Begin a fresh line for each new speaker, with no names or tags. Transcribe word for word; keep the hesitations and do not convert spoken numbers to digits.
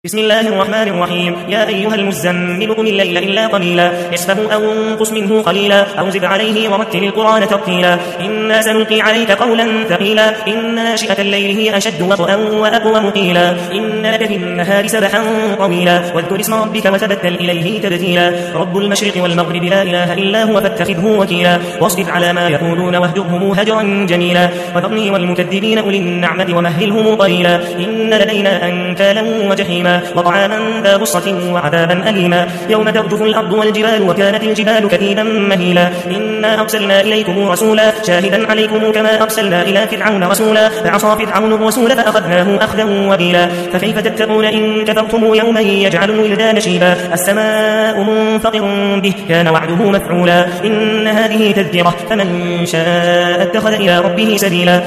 بسم الله الرحمن الرحيم. يا أيها المزمل قم الليل إلا قليلا نصفه أو انقص منه قليلا أو زد عليه ورتل القرآن ترتيلا إنا سنلقي عليك قولا ثقيلا إن ناشئة الليل هي أشد وطئا وأقوم قيلا إن لك في النهار سبحا طويلا واذكر اسم ربك وتبتل إليه تبتيلا رب المشرق والمغرب لا إله إلا هو فاتخذه وكيلا واصبر على ما يقولون واهجرهم هجرا جميلا وذرني والمكذبين أولي النعمة ومهلهم قليلا إن لدينا أنكالا وجحيما وطعاما ذا غصة وعذابا أليما يوم ترجف الأرض والجبال وكانت الجبال كثيبا مهيلا إنا أرسلنا إليكم رسولا شاهدا عليكم كما أرسلنا إلى فرعون رسولا فعصى فرعون الرسول فأخذناه أخذا وبيلا فكيف تتقون إن كفرتم يوما يجعل الولدان شيبا السماء منفطر به كان وعده مفعولا إن هذه تذكرة فمن شاء اتخذ إلى ربه سبيلا